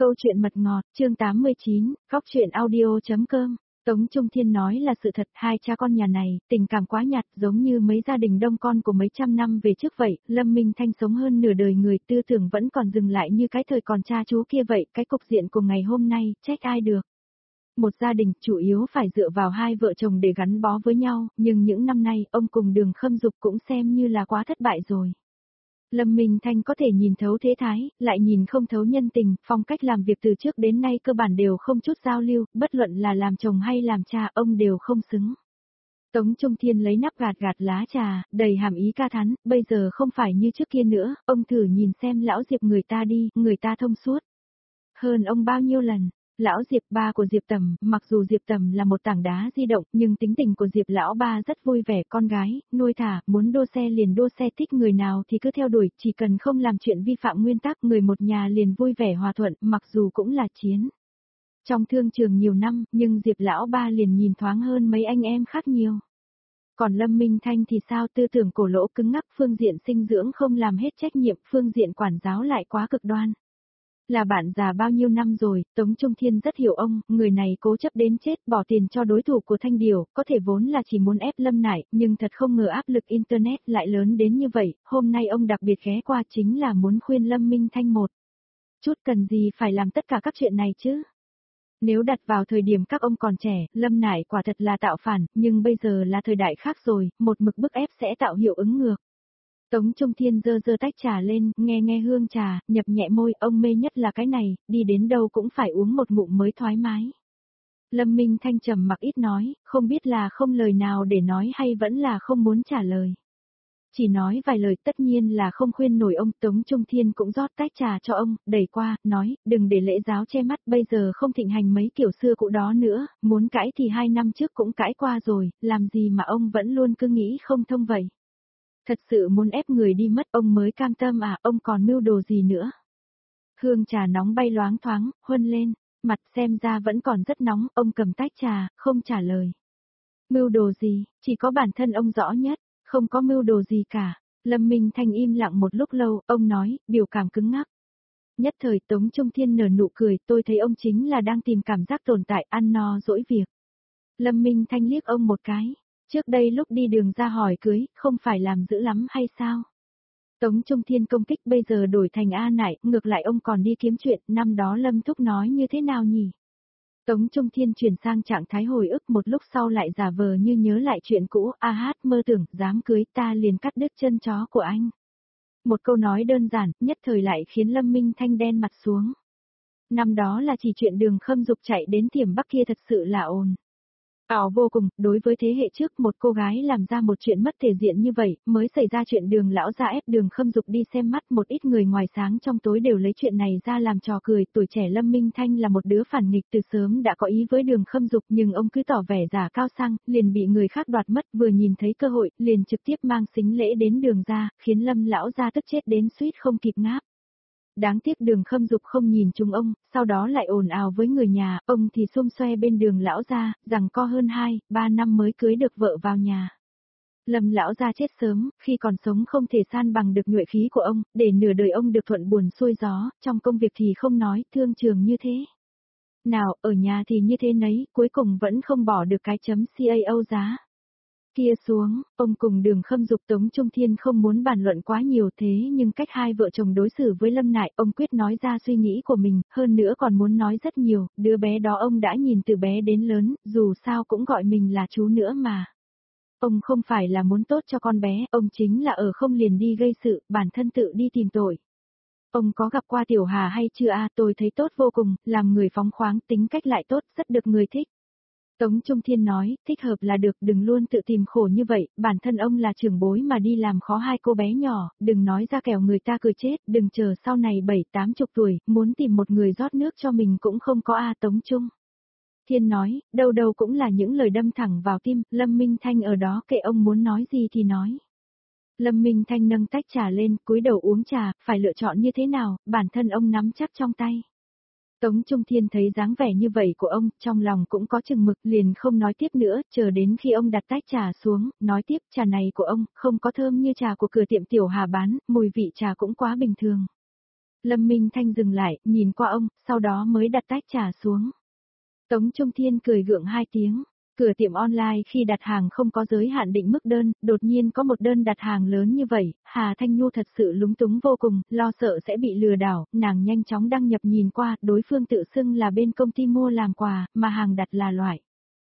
Câu chuyện mật ngọt, chương 89, góc truyện audio.com. Tống Trung Thiên nói là sự thật, hai cha con nhà này, tình cảm quá nhạt giống như mấy gia đình đông con của mấy trăm năm về trước vậy, Lâm Minh Thanh sống hơn nửa đời người tư tưởng vẫn còn dừng lại như cái thời còn cha chú kia vậy, cái cục diện của ngày hôm nay, trách ai được. Một gia đình chủ yếu phải dựa vào hai vợ chồng để gắn bó với nhau, nhưng những năm nay ông cùng Đường Khâm Dục cũng xem như là quá thất bại rồi. Lâm Minh Thanh có thể nhìn thấu thế thái, lại nhìn không thấu nhân tình, phong cách làm việc từ trước đến nay cơ bản đều không chút giao lưu, bất luận là làm chồng hay làm cha ông đều không xứng. Tống Trung Thiên lấy nắp gạt gạt lá trà, đầy hàm ý ca thán, bây giờ không phải như trước kia nữa, ông thử nhìn xem lão Diệp người ta đi, người ta thông suốt. Hơn ông bao nhiêu lần. Lão Diệp ba của Diệp Tầm, mặc dù Diệp Tầm là một tảng đá di động, nhưng tính tình của Diệp lão ba rất vui vẻ, con gái, nuôi thả, muốn đua xe liền đua xe, thích người nào thì cứ theo đuổi, chỉ cần không làm chuyện vi phạm nguyên tắc, người một nhà liền vui vẻ hòa thuận, mặc dù cũng là chiến. Trong thương trường nhiều năm, nhưng Diệp lão ba liền nhìn thoáng hơn mấy anh em khác nhiều. Còn Lâm Minh Thanh thì sao, tư tưởng cổ lỗ cứng ngắc, phương diện sinh dưỡng không làm hết trách nhiệm, phương diện quản giáo lại quá cực đoan. Là bạn già bao nhiêu năm rồi, Tống Trung Thiên rất hiểu ông, người này cố chấp đến chết, bỏ tiền cho đối thủ của Thanh Điều, có thể vốn là chỉ muốn ép Lâm Nải, nhưng thật không ngờ áp lực Internet lại lớn đến như vậy, hôm nay ông đặc biệt ghé qua chính là muốn khuyên Lâm Minh Thanh một chút cần gì phải làm tất cả các chuyện này chứ. Nếu đặt vào thời điểm các ông còn trẻ, Lâm Nải quả thật là tạo phản, nhưng bây giờ là thời đại khác rồi, một mực bức ép sẽ tạo hiệu ứng ngược. Tống Trung Thiên giơ tách trà lên, nghe hương trà, nhập nhẹ môi, ông mê nhất là cái này, đi đến đâu cũng phải uống một ngụm mới thoải mái. Lâm Minh Thanh trầm mặc ít nói, không biết là không lời nào để nói hay vẫn là không muốn trả lời. Chỉ nói vài lời tất nhiên là không khuyên nổi ông. Tống Trung Thiên cũng rót tách trà cho ông, đẩy qua, nói, đừng để lễ giáo che mắt, bây giờ không thịnh hành mấy kiểu xưa cũ đó nữa, muốn cãi thì 2 năm trước cũng cãi qua rồi, làm gì mà ông vẫn luôn cứ nghĩ không thông vậy. Thật sự muốn ép người đi mất ông mới cam tâm à, ông còn mưu đồ gì nữa. Hương trà nóng bay loáng thoáng, huân lên, mặt xem ra vẫn còn rất nóng, ông cầm tách trà, không trả lời. Mưu đồ gì, chỉ có bản thân ông rõ nhất, không có mưu đồ gì cả. Lâm Minh Thanh im lặng một lúc lâu, ông nói, biểu cảm cứng ngắc. Nhất thời Tống Trung Thiên nở nụ cười, tôi thấy ông chính là đang tìm cảm giác tồn tại, ăn no dỗi việc. Lâm Minh Thanh liếc ông một cái. Trước đây lúc đi đường ra hỏi cưới, không phải làm dữ lắm hay sao? Tống Trung Thiên công kích bây giờ đổi thành A Nải, ngược lại ông còn đi kiếm chuyện, năm đó Lâm Thúc nói như thế nào nhỉ? Tống Trung Thiên chuyển sang trạng thái hồi ức, một lúc sau lại giả vờ như nhớ lại chuyện cũ, a hát mơ tưởng, dám cưới ta liền cắt đứt chân chó của anh. Một câu nói đơn giản, nhất thời lại khiến Lâm Minh Thanh đen mặt xuống. Năm đó là chỉ chuyện Đường Khâm Dục chạy đến Tiềm Bắc kia thật sự là ồn ào vô cùng, đối với thế hệ trước một cô gái làm ra một chuyện mất thể diện như vậy, mới xảy ra chuyện Đường lão gia ép Đường Khâm Dục đi xem mắt, một ít người ngoài sáng trong tối đều lấy chuyện này ra làm trò cười. Tuổi trẻ Lâm Minh Thanh là một đứa phản nghịch, từ sớm đã có ý với Đường Khâm Dục, nhưng ông cứ tỏ vẻ giả cao sang, liền bị người khác đoạt mất, vừa nhìn thấy cơ hội, liền trực tiếp mang sính lễ đến Đường gia, khiến Lâm lão gia tức chết đến suýt không kịp ngáp. Đáng tiếc Đường Khâm Dục không nhìn chúng ông, sau đó lại ồn ào với người nhà, ông thì xung xoe bên Đường lão gia, rằng co hơn 2-3 năm mới cưới được vợ vào nhà. Lâm lão gia chết sớm, khi còn sống không thể san bằng được nhuệ khí của ông, để nửa đời ông được thuận buồm xuôi gió, trong công việc thì không nói, thương trường như thế. Nào, ở nhà thì như thế nấy, cuối cùng vẫn không bỏ được cái chấm CAO giá. Kia xuống, ông cùng Đường Khâm Dục. Tống Trung Thiên không muốn bàn luận quá nhiều, thế nhưng cách hai vợ chồng đối xử với Lâm Nải, ông quyết nói ra suy nghĩ của mình, hơn nữa còn muốn nói rất nhiều, đứa bé đó ông đã nhìn từ bé đến lớn, dù sao cũng gọi mình là chú nữa mà. Ông không phải là muốn tốt cho con bé, ông chính là ở không liền đi gây sự, bản thân tự đi tìm tội. Ông có gặp qua Tiểu Hà hay chưa à, tôi thấy tốt vô cùng, làm người phóng khoáng, tính cách lại tốt, rất được người thích. Tống Trung Thiên nói, thích hợp là được, đừng luôn tự tìm khổ như vậy, bản thân ông là trưởng bối mà đi làm khó hai cô bé nhỏ, đừng nói ra kẻo người ta cười chết, đừng chờ sau này 7-80 tuổi, muốn tìm một người rót nước cho mình cũng không có a. Tống Trung Thiên nói, đâu đâu cũng là những lời đâm thẳng vào tim, Lâm Minh Thanh ở đó kệ ông muốn nói gì thì nói. Lâm Minh Thanh nâng tách trà lên, cúi đầu uống trà, phải lựa chọn như thế nào, bản thân ông nắm chắc trong tay. Tống Trung Thiên thấy dáng vẻ như vậy của ông, trong lòng cũng có chừng mực, liền không nói tiếp nữa, chờ đến khi ông đặt tách trà xuống, nói tiếp, trà này của ông, không có thơm như trà của cửa tiệm Tiểu Hà bán, mùi vị trà cũng quá bình thường. Lâm Minh Thanh dừng lại, nhìn qua ông, sau đó mới đặt tách trà xuống. Tống Trung Thiên cười gượng hai tiếng. Cửa tiệm online khi đặt hàng không có giới hạn định mức đơn, đột nhiên có một đơn đặt hàng lớn như vậy, Hà Thanh Nhu thật sự lúng túng vô cùng, lo sợ sẽ bị lừa đảo, nàng nhanh chóng đăng nhập nhìn qua, đối phương tự xưng là bên công ty mua làm quà, mà hàng đặt là loại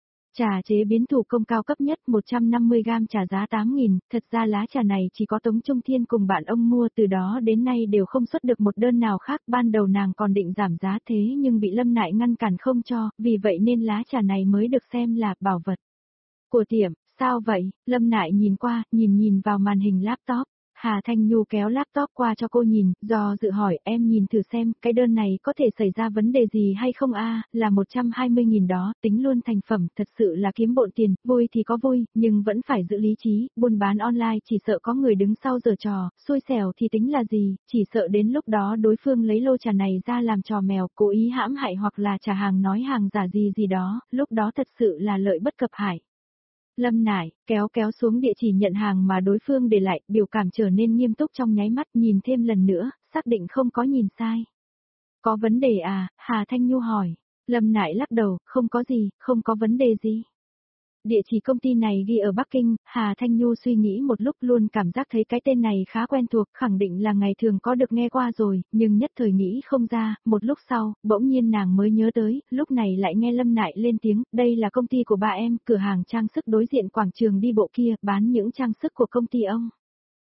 trà chế biến thủ công cao cấp nhất 150g trà giá 8.000, thật ra lá trà này chỉ có Tống Trung Thiên cùng bạn ông mua, từ đó đến nay đều không xuất được một đơn nào khác, ban đầu nàng còn định giảm giá thế nhưng bị Lâm Nại ngăn cản không cho, vì vậy nên lá trà này mới được xem là bảo vật của tiệm. Sao vậy? Lâm Nại nhìn qua, nhìn vào màn hình laptop. Hà Thanh Nhu kéo laptop qua cho cô nhìn, do dự hỏi, em nhìn thử xem, cái đơn này có thể xảy ra vấn đề gì hay không a? Là 120.000 đó, tính luôn thành phẩm, thật sự là kiếm bộn tiền, vui thì có vui, nhưng vẫn phải giữ lý trí, buôn bán online chỉ sợ có người đứng sau giở trò, xui xẻo thì tính là gì, chỉ sợ đến lúc đó đối phương lấy lô trà này ra làm trò mèo, cố ý hãm hại hoặc là trả hàng nói hàng giả gì đó, lúc đó thật sự là lợi bất cập hại. Lâm Nại, kéo xuống địa chỉ nhận hàng mà đối phương để lại, biểu cảm trở nên nghiêm túc trong nháy mắt, nhìn thêm lần nữa, xác định không có nhìn sai. Có vấn đề à? Hà Thanh Nhu hỏi. Lâm Nại lắc đầu, không có gì, không có vấn đề gì. Địa chỉ công ty này ghi ở Bắc Kinh, Hà Thanh Nhu suy nghĩ một lúc luôn cảm giác thấy cái tên này khá quen thuộc, khẳng định là ngày thường có được nghe qua rồi, nhưng nhất thời nghĩ không ra, một lúc sau, bỗng nhiên nàng mới nhớ tới, lúc này lại nghe Lâm Nại lên tiếng, đây là công ty của ba em, cửa hàng trang sức đối diện quảng trường đi bộ kia, bán những trang sức của công ty ông.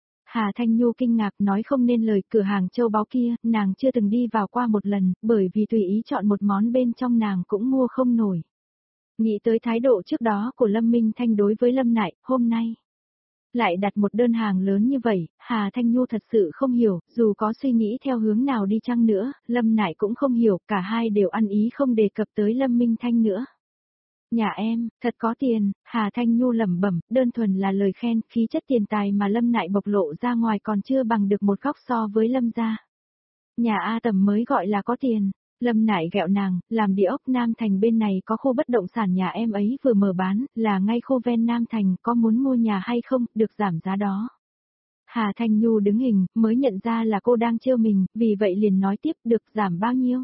Hà Thanh Nhu kinh ngạc nói không nên lời, cửa hàng châu báu kia, nàng chưa từng đi vào qua một lần, bởi vì tùy ý chọn một món bên trong nàng cũng mua không nổi. Nghĩ tới thái độ trước đó của Lâm Minh Thanh đối với Lâm Nại, hôm nay lại đặt một đơn hàng lớn như vậy, Hà Thanh Nhu thật sự không hiểu, dù có suy nghĩ theo hướng nào đi chăng nữa, Lâm Nại cũng không hiểu, cả hai đều ăn ý không đề cập tới Lâm Minh Thanh nữa. Nhà em, thật có tiền, Hà Thanh Nhu lẩm bẩm, đơn thuần là lời khen, khí chất tiền tài mà Lâm Nại bộc lộ ra ngoài còn chưa bằng được một góc so với Lâm gia. Nhà A Tầm mới gọi là có tiền. Lâm Nại ghẹo nàng, làm địa ốc Nam Thành bên này có khu bất động sản nhà em ấy vừa mở bán, là ngay khu ven Nam Thành, có muốn mua nhà hay không, được giảm giá đó. Hà Thanh Nhu đứng hình, mới nhận ra là cô đang trêu mình, vì vậy liền nói tiếp, được giảm bao nhiêu?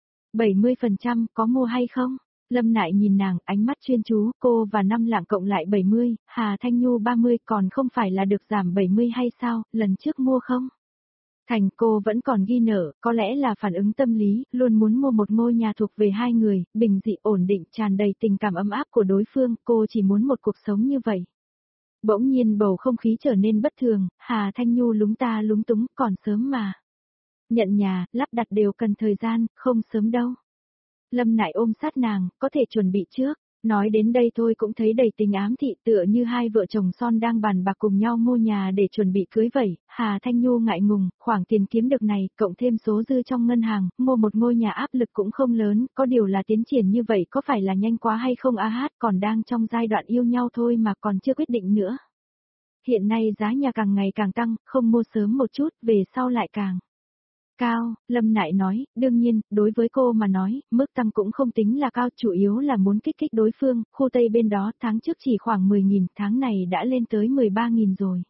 70%, có mua hay không? Lâm Nại nhìn nàng, ánh mắt chuyên chú, cô và Năm Lạng cộng lại 70, Hà Thanh Nhu 30, còn không phải là được giảm 70 hay sao, lần trước mua không? Thành cô vẫn còn ghi nợ, có lẽ là phản ứng tâm lý, luôn muốn mua một ngôi nhà thuộc về hai người, bình dị ổn định tràn đầy tình cảm ấm áp của đối phương, cô chỉ muốn một cuộc sống như vậy. Bỗng nhiên bầu không khí trở nên bất thường, Hà Thanh Nhu lúng ta lúng túng, còn sớm mà. Nhận nhà, lắp đặt đều cần thời gian, không sớm đâu. Lâm Nại ôm sát nàng, có thể chuẩn bị trước. Nói đến đây thôi cũng thấy đầy tình ám thị, tựa như hai vợ chồng son đang bàn bạc cùng nhau mua nhà để chuẩn bị cưới vậy. Hà Thanh Nhu ngại ngùng, khoản tiền kiếm được này, cộng thêm số dư trong ngân hàng, mua một ngôi nhà áp lực cũng không lớn, có điều là tiến triển như vậy có phải là nhanh quá hay không a hát, còn đang trong giai đoạn yêu nhau thôi mà còn chưa quyết định nữa. Hiện nay giá nhà càng ngày càng tăng, không mua sớm một chút, về sau lại càng cao. Lâm Nại nói, đương nhiên, đối với cô mà nói, mức tăng cũng không tính là cao, chủ yếu là muốn kích thích đối phương, khu Tây bên đó tháng trước chỉ khoảng 10.000, tháng này đã lên tới 13.000 rồi.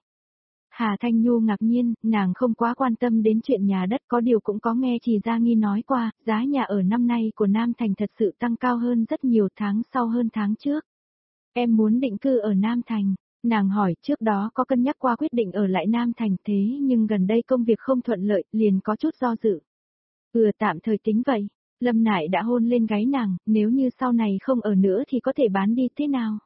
Hà Thanh Nhu ngạc nhiên, nàng không quá quan tâm đến chuyện nhà đất, có điều cũng có nghe Trì Gia Nghi nói qua, giá nhà ở năm nay của Nam Thành thật sự tăng cao hơn rất nhiều, tháng sau hơn tháng trước. Em muốn định cư ở Nam Thành. Nàng hỏi, trước đó có cân nhắc qua quyết định ở lại Nam Thành thế nhưng gần đây công việc không thuận lợi, liền có chút do dự. Tạm thời tính vậy. Lâm Nại đã hôn lên gáy nàng, nếu như sau này không ở nữa thì có thể bán đi thế nào?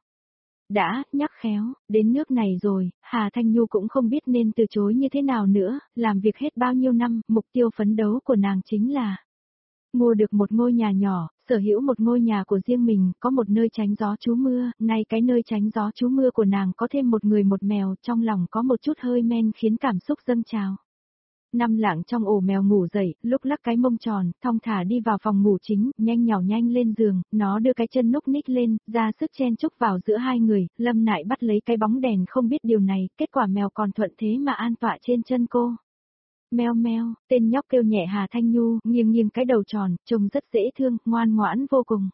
Đã, nhắc khéo, đến nước này rồi, Hà Thanh Nhu cũng không biết nên từ chối như thế nào nữa, làm việc hết bao nhiêu năm, mục tiêu phấn đấu của nàng chính là mua được một ngôi nhà nhỏ, sở hữu một ngôi nhà của riêng mình, có một nơi tránh gió trú mưa, nay cái nơi tránh gió trú mưa của nàng có thêm một người một mèo, trong lòng có một chút hơi men khiến cảm xúc dâng trào. Năm Lạng trong ổ mèo ngủ dậy, lúc lắc cái mông tròn, thong thả đi vào phòng ngủ chính, nhanh lên giường, nó đưa cái chân núc ních lên, ra sức chen chúc vào giữa hai người, Lâm Nại bắt lấy cái bóng đèn không biết điều này, kết quả mèo còn thuận thế mà an tọa trên chân cô. Meo meo, tên nhóc kêu nhẹ Hà Thanh Nhu, nghiêng cái đầu tròn, trông rất dễ thương, ngoan ngoãn vô cùng.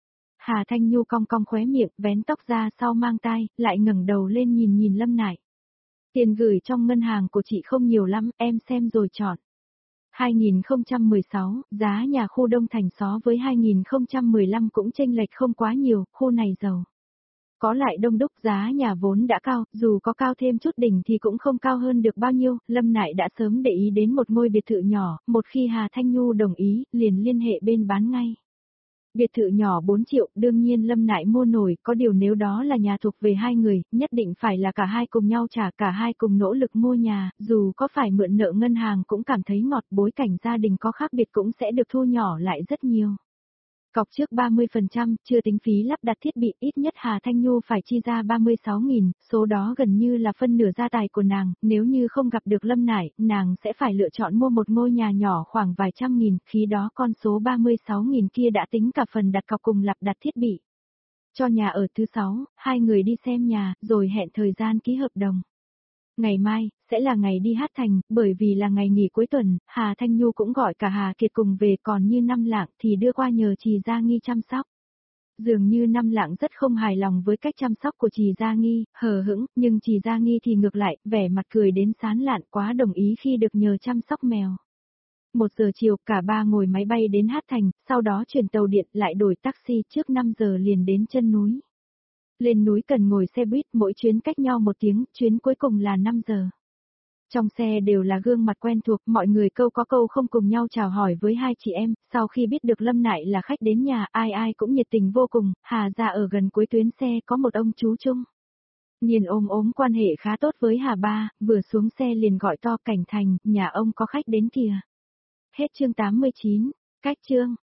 Hà Thanh Nhu cong khóe miệng, vén tóc ra sau mang tai, lại ngẩng đầu lên nhìn Lâm Nại. Tiền gửi trong ngân hàng của chị không nhiều lắm, em xem rồi chọn. 2016, giá nhà khu Đông Thành so với 2015 cũng chênh lệch không quá nhiều, khu này giàu. Có lại đông đúc, giá nhà vốn đã cao, dù có cao thêm chút đỉnh thì cũng không cao hơn được bao nhiêu, Lâm Nại đã sớm để ý đến một ngôi biệt thự nhỏ, một khi Hà Thanh Nhu đồng ý, liền liên hệ bên bán ngay. Biệt thự nhỏ 4 triệu, đương nhiên Lâm Nại mua nổi, có điều nếu đó là nhà thuộc về hai người, nhất định phải là cả hai cùng nhau trả, cả hai cùng nỗ lực mua nhà, dù có phải mượn nợ ngân hàng cũng cảm thấy ngọt, bối cảnh gia đình có khác biệt cũng sẽ được thu nhỏ lại rất nhiều. Cọc trước 30%, chưa tính phí lắp đặt thiết bị, ít nhất Hà Thanh Nhu phải chi ra 36.000, số đó gần như là phân nửa gia tài của nàng, nếu như không gặp được Lâm Nải, nàng sẽ phải lựa chọn mua một ngôi nhà nhỏ khoảng vài trăm nghìn, khi đó con số 36.000 kia đã tính cả phần đặt cọc cùng lắp đặt thiết bị. Cho nhà ở thứ 6, hai người đi xem nhà, rồi hẹn thời gian ký hợp đồng. Ngày mai, sẽ là ngày đi Hát Thành, bởi vì là ngày nghỉ cuối tuần, Hà Thanh Nhu cũng gọi cả Hà Kiệt cùng về, còn như Năm Lạng thì đưa qua nhờ Trì Gia Nghi chăm sóc. Dường như Năm Lạng rất không hài lòng với cách chăm sóc của Trì Gia Nghi, hờ hững, nhưng Trì Gia Nghi thì ngược lại, vẻ mặt cười đến sán lạn, quá đồng ý khi được nhờ chăm sóc mèo. 1 giờ chiều, cả ba ngồi máy bay đến Hát Thành, sau đó chuyển tàu điện lại đổi taxi, trước 5 giờ liền đến chân núi. Lên núi cần ngồi xe buýt, mỗi chuyến cách nhau 1 tiếng, chuyến cuối cùng là 5 giờ. Trong xe đều là gương mặt quen thuộc, mọi người câu có câu không cùng nhau chào hỏi với hai chị em, sau khi biết được Lâm Nại là khách đến nhà, ai ai cũng nhiệt tình vô cùng, Hà gia ở gần cuối tuyến xe có một ông chú Trung. Nhìn ôm quan hệ khá tốt với Hà ba, vừa xuống xe liền gọi to Cảnh Thành, nhà ông có khách đến kìa. Hết chương 89, cách chương.